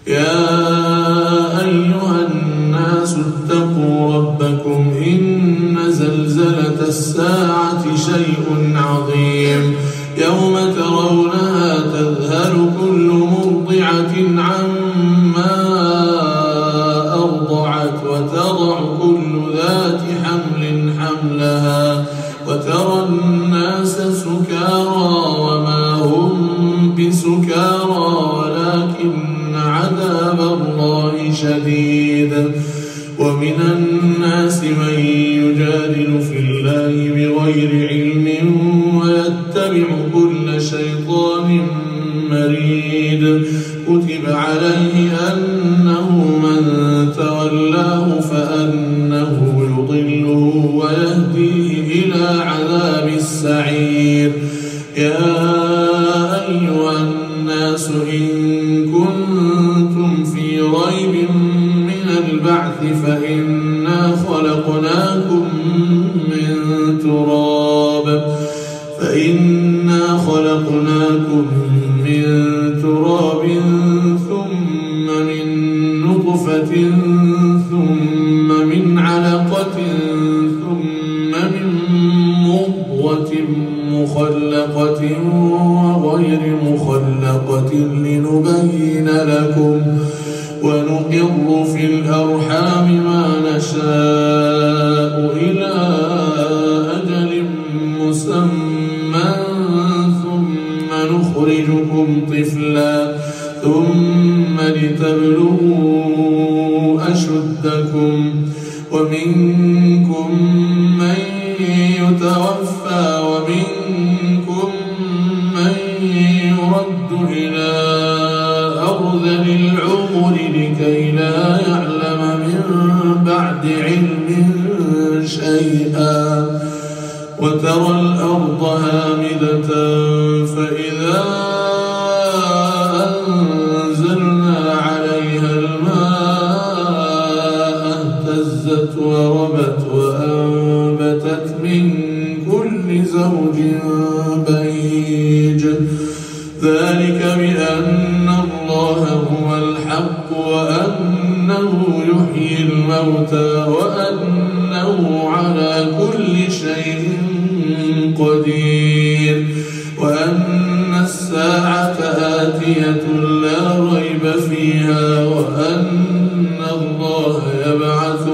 يا أيها الناس اتقوا ربكم إن زلزلة الساعة شيء عظيم يوم ترونها تذهل كل مرضعة عما أرضعت وتضع كل ذات حمل حملها وترى الناس سكارى وما هم بسكارى ولكن عذاب الله شديد. ومن الناس من يجادل في الله بغير علم ويتبع كل شيطان مريد كتب عليه أنه من تولاه فأنه يضله ويهديه إلى عذاب السعير. يا أيها الناس إن كنتم في ريب من البعث فإنا خلقناكم من تراب ثم من نطفة ثم من علقة ثم من مضغة مخلقة وغير مخلقة لنبين لكم ونقر في الأرحام ما نشاء إلى أجل مسمى ثم نخرجكم طفلا ثم لتبلغوا أشدكم ومنكم من يتوفى ومنكم من يرد إلى أرذل العمر لكي لا يعلم من بعد علم شيئا وترى الأرض هامدة فإذا أنزلنا عليها الماء اهتزت وربت وأنبتت من كل زوج بهيج ذلك بأن الله هو الحق وأنه يحيي الموتى وأنه على كل شيء قدير وأن الساعة آتية لا ريب فيها وأن الله يبعث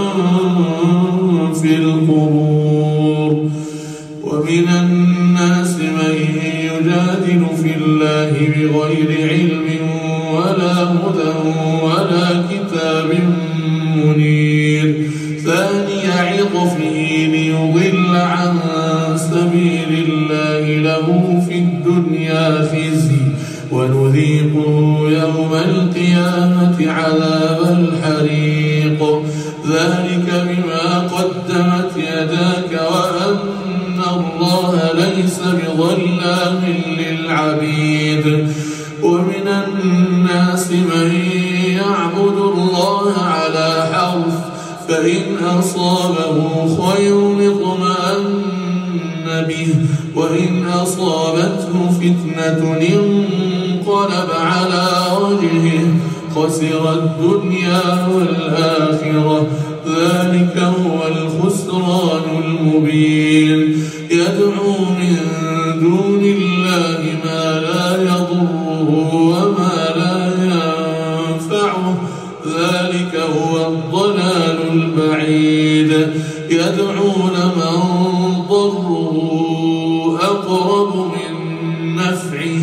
من في القبور. ومن الناس من يجادل في الله بغير علم ولا هدى ولا كتاب منير ثاني عطفه ليضل عن سبيل الله له في الدنيا خزي ونذيقه يوم القيامة عذاب الحريق ذلك بما قدمت يداك وأن الله ليس بظلام للعبيد. ومن الناس من يعبد الله على حرف فإن أصابه خير اطمأن به وإن أصابته فتنة انقلب على وجهه خسر الدنيا والآخرة ذلك هو الخسران المبين. يدعو من دون الله ما لا يضره وما لا ينفعه ذلك هو الضلال البعيد. يدعون من ضره أقرب من نفعه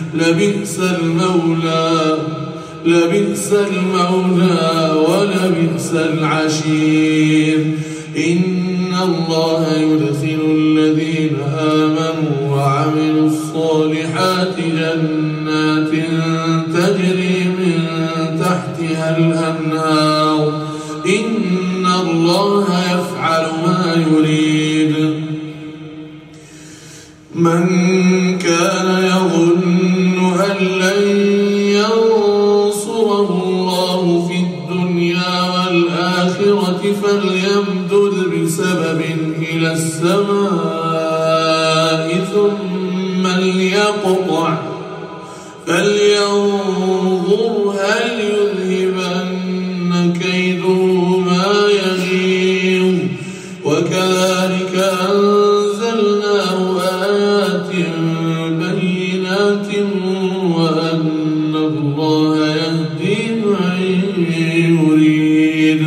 لبئس المولى ولبئس العشير. إن الله يدخل الذين آمنوا وعملوا الصالحات جنات تجري من تحتها الأنهار إن الله يفعل ما يريد. من كان يظن أن لن ينصره الله في الدنيا والآخرة فليمدد بسبب إلى السماء ثم ليقطع فلينظر هل الله يهدي من يريد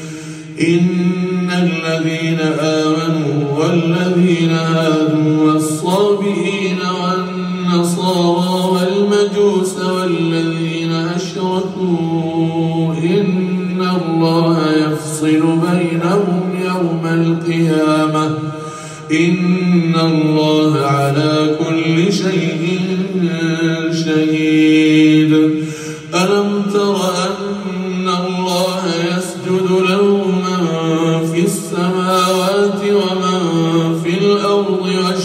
إن الذين آمنوا والذين هادوا والصابئين والنصارى والمجوس والذين أشركوا إن الله يفصل بينهم يوم القيامة إن الله على كل شيء شهيد ألم تر أن الله يسجد له من في السماوات ومن في الأرض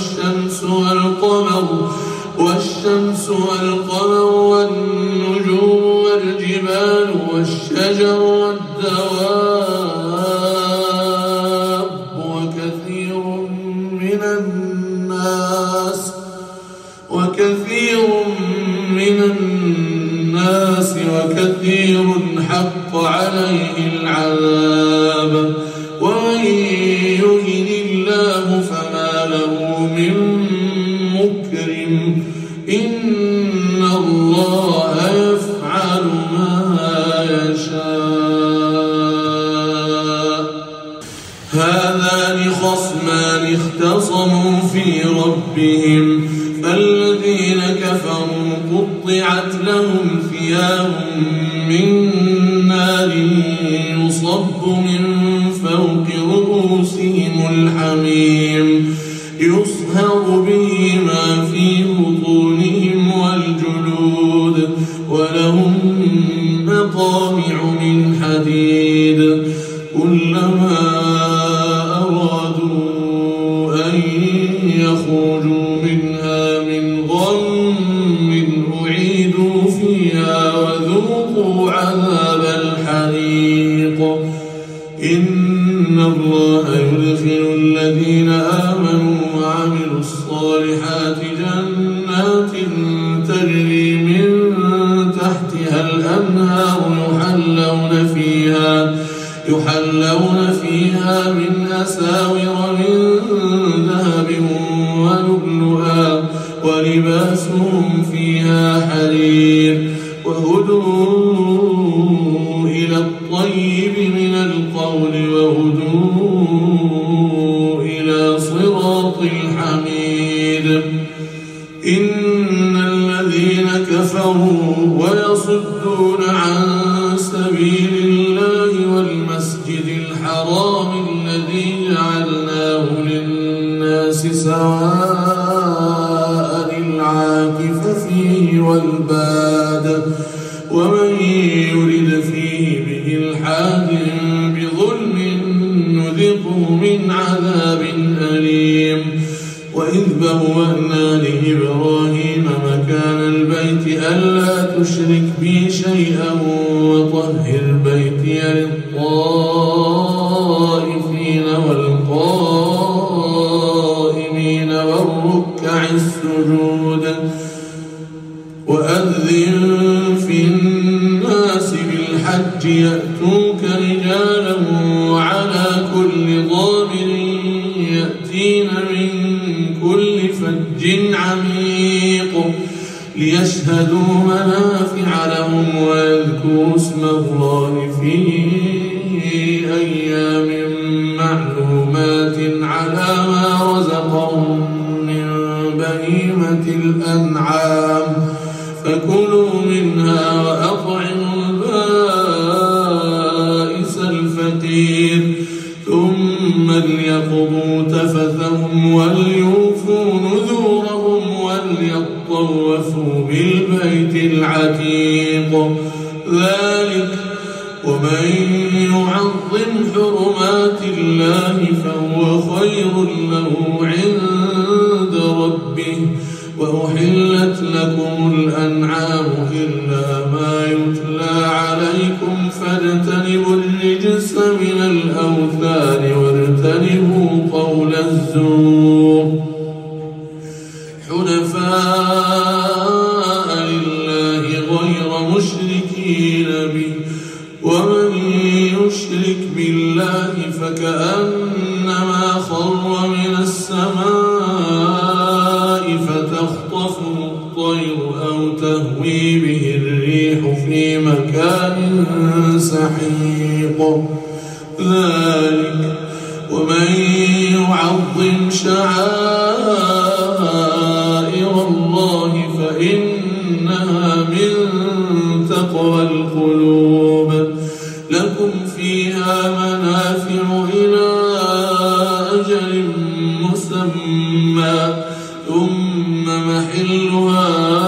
والشمس والقمر والنجوم والجبال والشجر والدواب وكثير حق عليه العذاب ومن يهن الله فما له من مكرم إن الله يفعل ما يشاء هذان خصمان اختصموا في ربهم فالذين كفروا قطعت لهم ثياب من نار يصب من فوق رؤوسهم الحميم يصهر به ما في بطونهم والجلود ولهم مقامع من حديد كلما أرادوا أن يخرجوا منها من غم أعيدوا فيها وذوقوا عذاب الحريق إن الله يدخل الذين آمنوا وعملوا الصالحات جنات تجري من تحتها الأنهار يحلون فيها من أساور من ذهب ولؤلؤا ولباسهم فيها حرير وهدوا إلى الطيب من القول وهدوا إلى صراط الحميد إن الذين كفروا ويصدون عن سبيل الله والمسجد الحرام الذي جعلناه للناس سواء العاكف فيه والباد ومن يرد فيه بإلحاد بظلم نذقه من عذاب أليم وإذ بوأنا لإبراهيم مكان البيت ألا تشرك بي شيئا وطهر بيتي للطائفين والقائمين والركع السجود وأذن في الناس بالحج يأتوك رجالا وعلى كل ضامر يأتين من كل فج عميق ليشهدوا منافع لهم ويذكروا اسم الله في أيام معلومات على ما رزقهم من بهيمة الأنعام فكلوا منها وأطعموا البائس الفقير ثم ليقضوا تفثهم وليوفوا نذورهم وليطوفوا بالبيت العتيق ذلك ومن يعظم حرمات الله فهو خير له عند ربه وأحلت لكم الأنعام إلا ما يتلى عليكم فاجتنبوا الرجس من الأوثان واجتنبوا قول الزور حنفاء لله غير مشركين به ومن يشرك بالله فكأنما خر من السماء فتخطفه الطير أو تهوي به الريح في في مكان سحيق. ذلك ومن يعظم شعائر الله فإنها من تقوى القلوب. لكم فيها منافع إلى أجل مسمى ثم محلها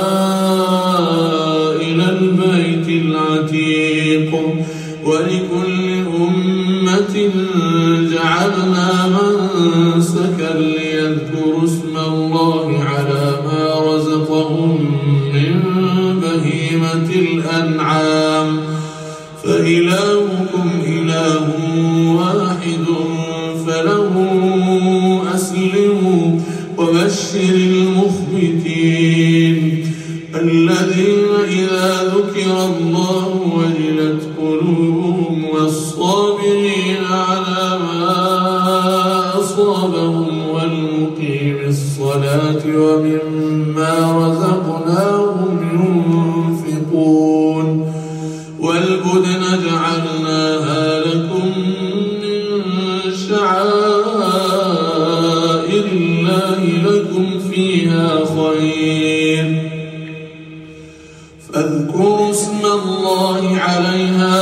إلى البيت العتيق. ولكل أمة جعلنا منسكا ليذكروا اسم الله على ما رزقهم من بهيمة الأنعام فإلهكم إله واحد فله أسلموا. وبشر المخبتين الذين إذا ذكر الله وجلت قلوبهم والصابرين على ما أصابهم والمقيم الصلاة ومما رزقناهم ينفقون. والبدن جعلناها لكم من شعائر الله لكم فيها خير فاذكروا اسم الله عليها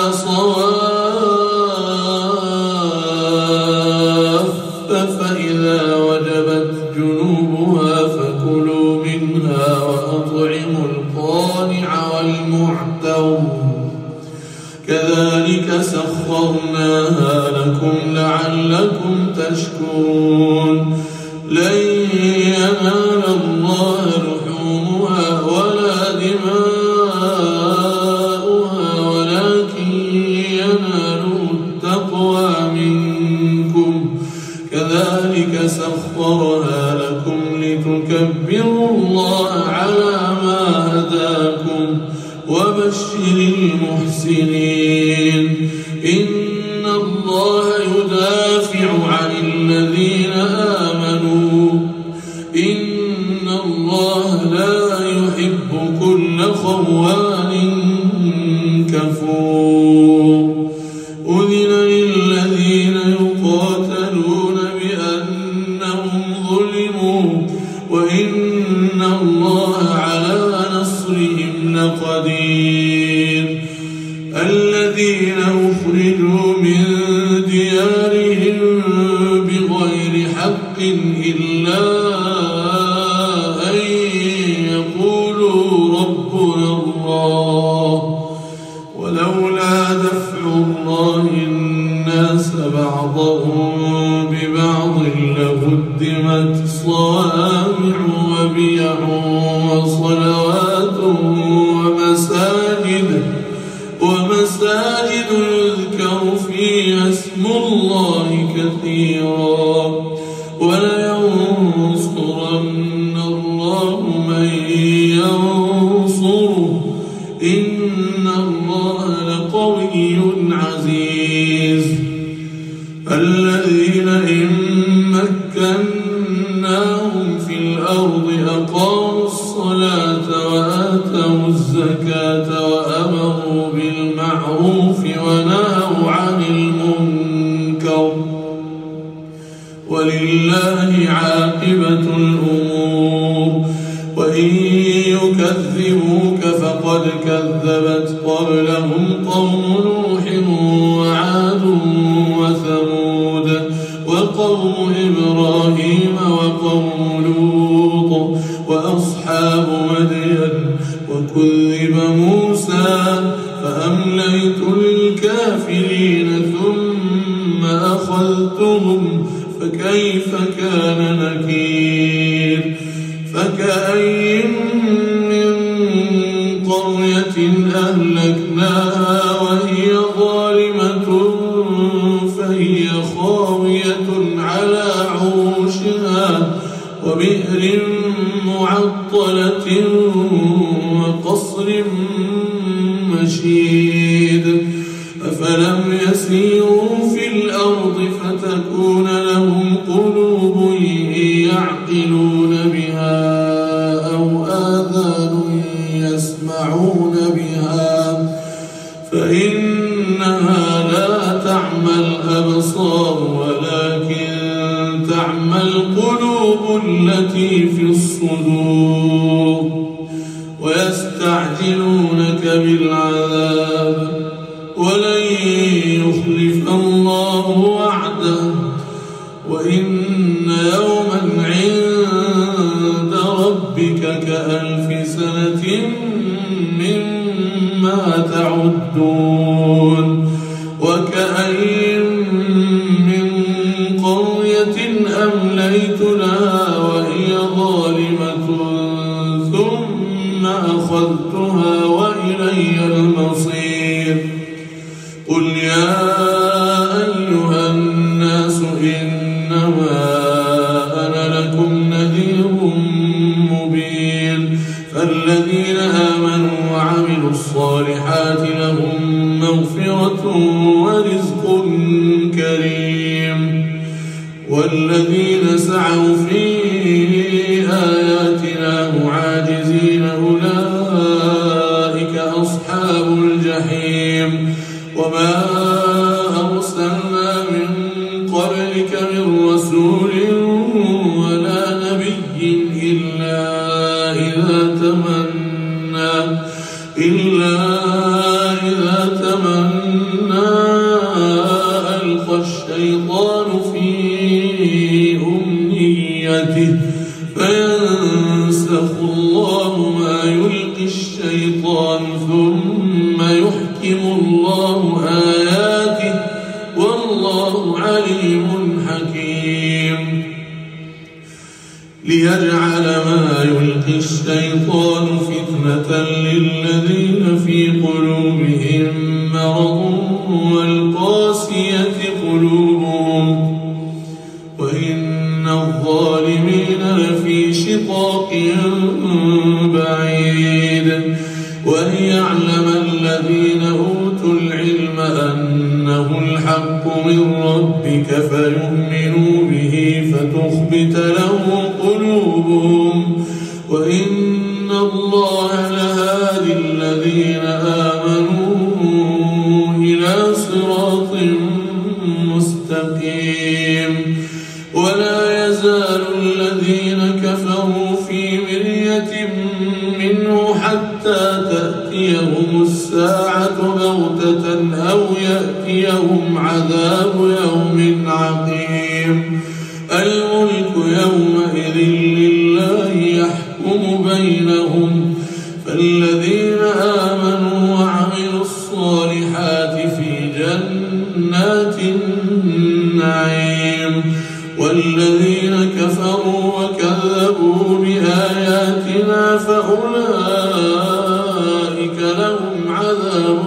صواف فإذا وجبت جنوبها فكلوا منها وأطعموا القانع والمعتر كذلك سخرناها لكم لعلكم تشكرون. لن ينال الله لحومها ولا دماؤها ولكن يناله التقوى منكم. كذلك سخرها لكم لتكبروا الله على ما هداكم. وبشر المحسنين إن الله يدافع عن الذين آمنوا إن الله لا يحب كل خوان كفور. أذن للذين يقاتلون بأنهم ظلموا وإن الله على نصرهم لقدير. الذين أخرجوا من ديارهم بغير حق إلا أن يقولوا ربنا الله ولولا دفع الله الناس بعضهم ببعض لهدمت صوامع وبيع وصلوات ومساجد يذكر فيها اسم الله كثيرا ولينصرن الله من ينصره إن الله لقوي عزيز. الذين إن مكناهم في الأرض أقاموا الصلاة وآتوا الزكاة وأمروا بالمعروف ونهوا عن المنكر ولله عاقبة الأمور. وإن يكذبوك فقد كذبت قبلهم قوم نوح وعاد وثمود وقوم إبراهيم وقوم لوط وأصحاب مدين وكذب موسى فأمليت للكافرين ثم أخذتهم فكيف كان نكير. فكأين من قرية أهلكناها وهي ظالمة فهي خاوية على عروشها وبئر معطلة وقصر مشيد. أفلم يسيروا في الأرض فتكون لهم قلوب يعقلون بها أو آذان يسمعون بها فإنها لا تعمى الأبصار ولكن تعمى القلوب التي في الصدور ويستعجلونك بالعذاب ولن يخلف الله وعده وإن يوما عند ربك كألف سنة مما تعدون وكأين من قرية أمليت لها وهي ظالمة ثم أخذتها وإلي المصير قل يا أيها الناس إنما أنا لكم نذير مبين فالذين آمنوا وعملوا الصالحات لهم مغفرة ورزق كريم والذين سعوا في آياتنا معاجزين أولئك أصحاب الجحيم وما أرسلنا من قبلك من رسول ولا نبي إلا إذا تمنى ألقى الشيطان في أمنيته فينسخ الله ما يلقي الشيطان ثم يحكم الله آياته والله عليم حكيم ليجعل ما يلقي الشيطان فتنة للذين في قلوبهم مرض والقاسية قلوبهم وإن الظالمين لفي شقاق بعيد وليعلم الذين أوتوا العلم أنه الحق من ربك فيؤمنوا به فتخبت له قلوبهم وإن الله لهادي الذين آمنوا إلى صراط مستقيم ولا يزال الذين كفروا في مرية منه حتى تأتيهم الساعة بغتة أو يأتيهم عذاب يوم عقيم الملك يومئذ لله يحكم بينهم فالذين آمنوا وعملوا الصالحات في جنات النعيم والذين كفروا وكذبوا بآياتنا فأولئك لهم عذاب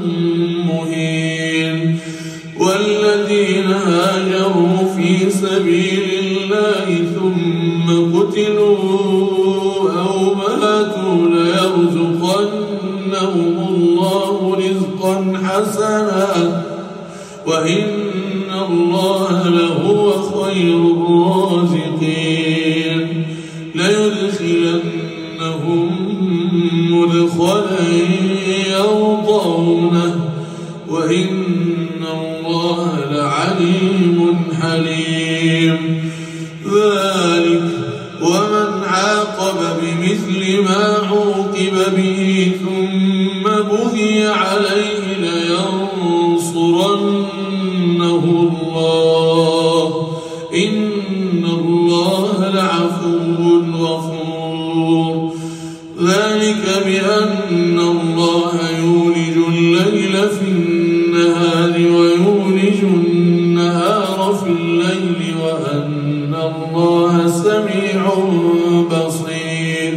مهين والذين هاجروا في سبيل الله ثم قتلوا أو ماتوا ليرزقنهم الله رزقا حسنا وإن الله لهو خير الرازقين ليدخلنهم مدخلا يرضونه وإن الله لعليم حليم ذلك ومن عاقب بمثل ما عوقب به ثم بغي عليه لينصرنه الله إن الله لعفو غفور ذلك بأن الله يولج الليل في النهار ويولج النهار في الليل وأن الله سميع بصير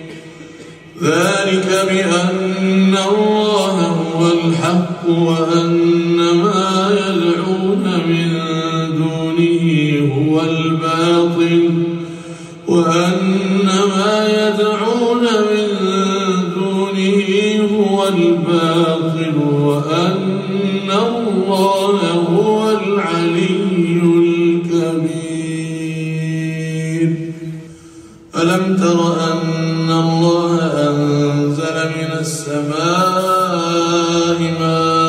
ذلك بأن الله هو الحق وأن ما يدعون من دونه هو الباطل وأن ما يدعون من دونه هو الباطل وأن الله هو العلي الكبير ألم تر أن الله أنزل من السماء ماء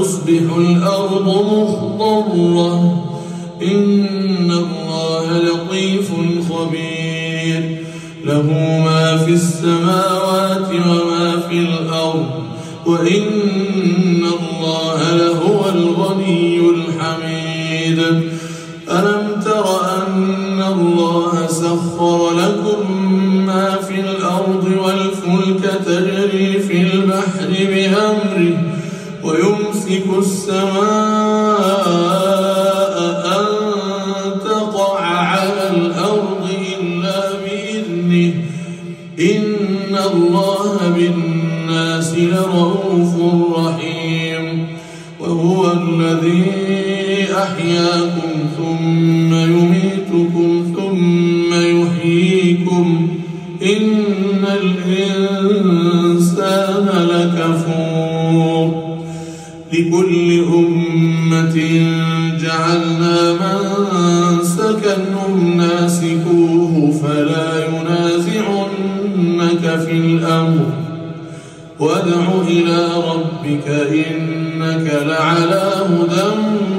وتصبح الأرض مخضرة إن الله لطيف خبير له ما في السماوات وما في الأرض وإن الله لهو الغني الحميد ألم تر أن الله سخر لكم ما في الأرض والفلك تجري في البحر بأمره ويمسك السماء أن تقع على الأرض إلا بإذنه إن الله بالناس لرؤوف رحيم وهو الذي أحياكم ثم يميتكم ثم يحييكم إن الإنسان لكفور لكل أمة جعلنا منسكا هم ناسكوه فلا ينازعنك في الأمر وادع إلى ربك إنك لعلى هدى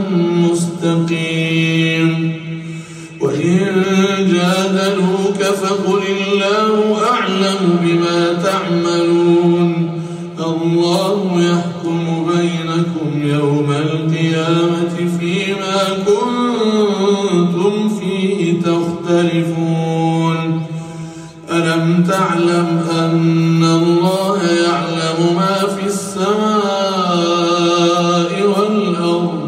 مستقيم وإن جادلوك فقل الله أعلم بما تعملون الله يحكم بينكم يوم القيامة فيما كنتم فيه تختلفون ألم تعلم أن الله يعلم ما في السماء والأرض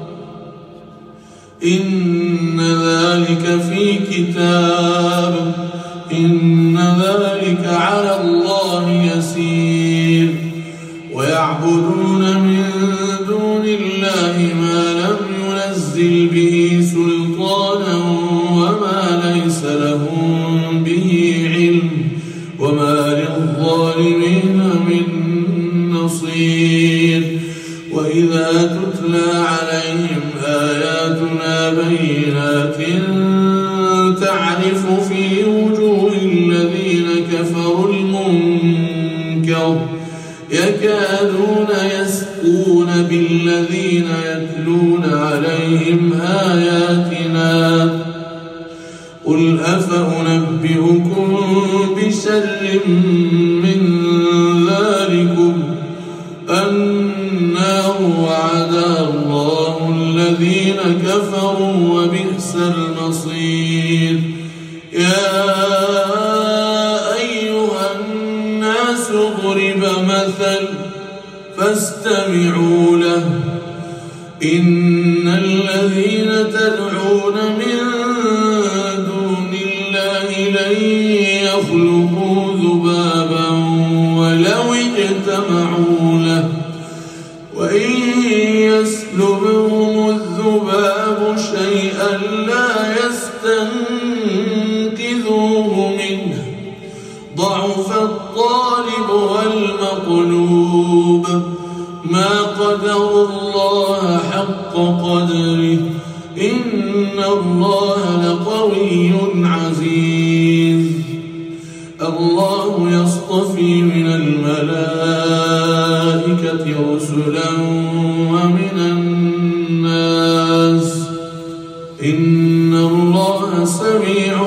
إن ذلك في كتاب إن ذلك على الله يسير ويعبدون من دون الله ما لم ينزل به سلطانا وما ليس لهم به علم وما للظالمين من نصير وإذا تتلى عليهم آياتنا بينات تعرف في وجوه الذين كفروا المنكر يكادون يسقون بالذين يتلون عليهم آياتنا قل أفأنبئكم بشر من ذلكم النار وعد الله الذين كفروا وبئس المصير يا أيها الناس ضرب مثل فاستمعوا له إن الذين تدعون من دون الله لن يخلقوا ذبابا ولو اجتمعوا له وإن يسلبهم الذباب شيئا لا يستنقذوه منه ضعف الطالب والمطلوب ما قدروا الله حق قدره إن الله لقوي عزيز الله يصطفي من الملائكة رسلا ومن الناس إن الله سميع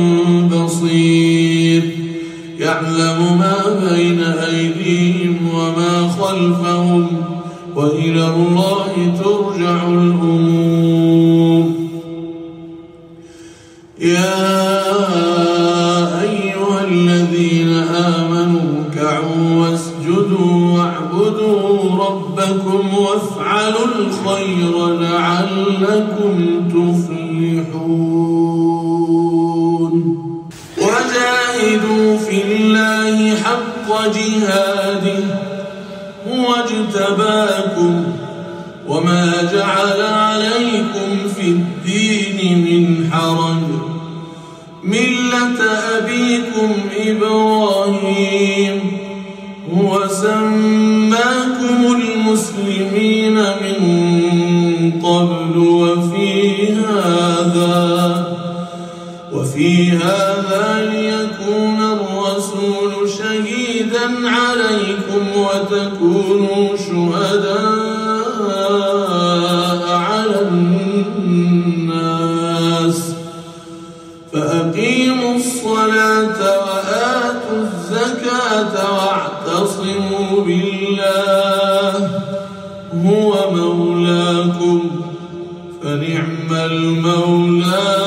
بصير يعلم ما بين أيديهم وما خلفهم وإلى الله ترجع الأمور يا أيها الذين آمنوا اركعوا واسجدوا واعبدوا ربكم وافعلوا الخير لعلكم تفلحون وجاهدوا في الله حق جهاده هو اجتباكم وما جعل عليكم في الدين من حرج ملة أبيكم إبراهيم هو سماكم المسلمين من قبل وفي هذا ليكون الرسول شهيدا عليكم وتكونوا شهداء الناس فأقيموا الصلاة وآتوا الزكاة واعتصموا بالله هو مولاكم فنعم المولى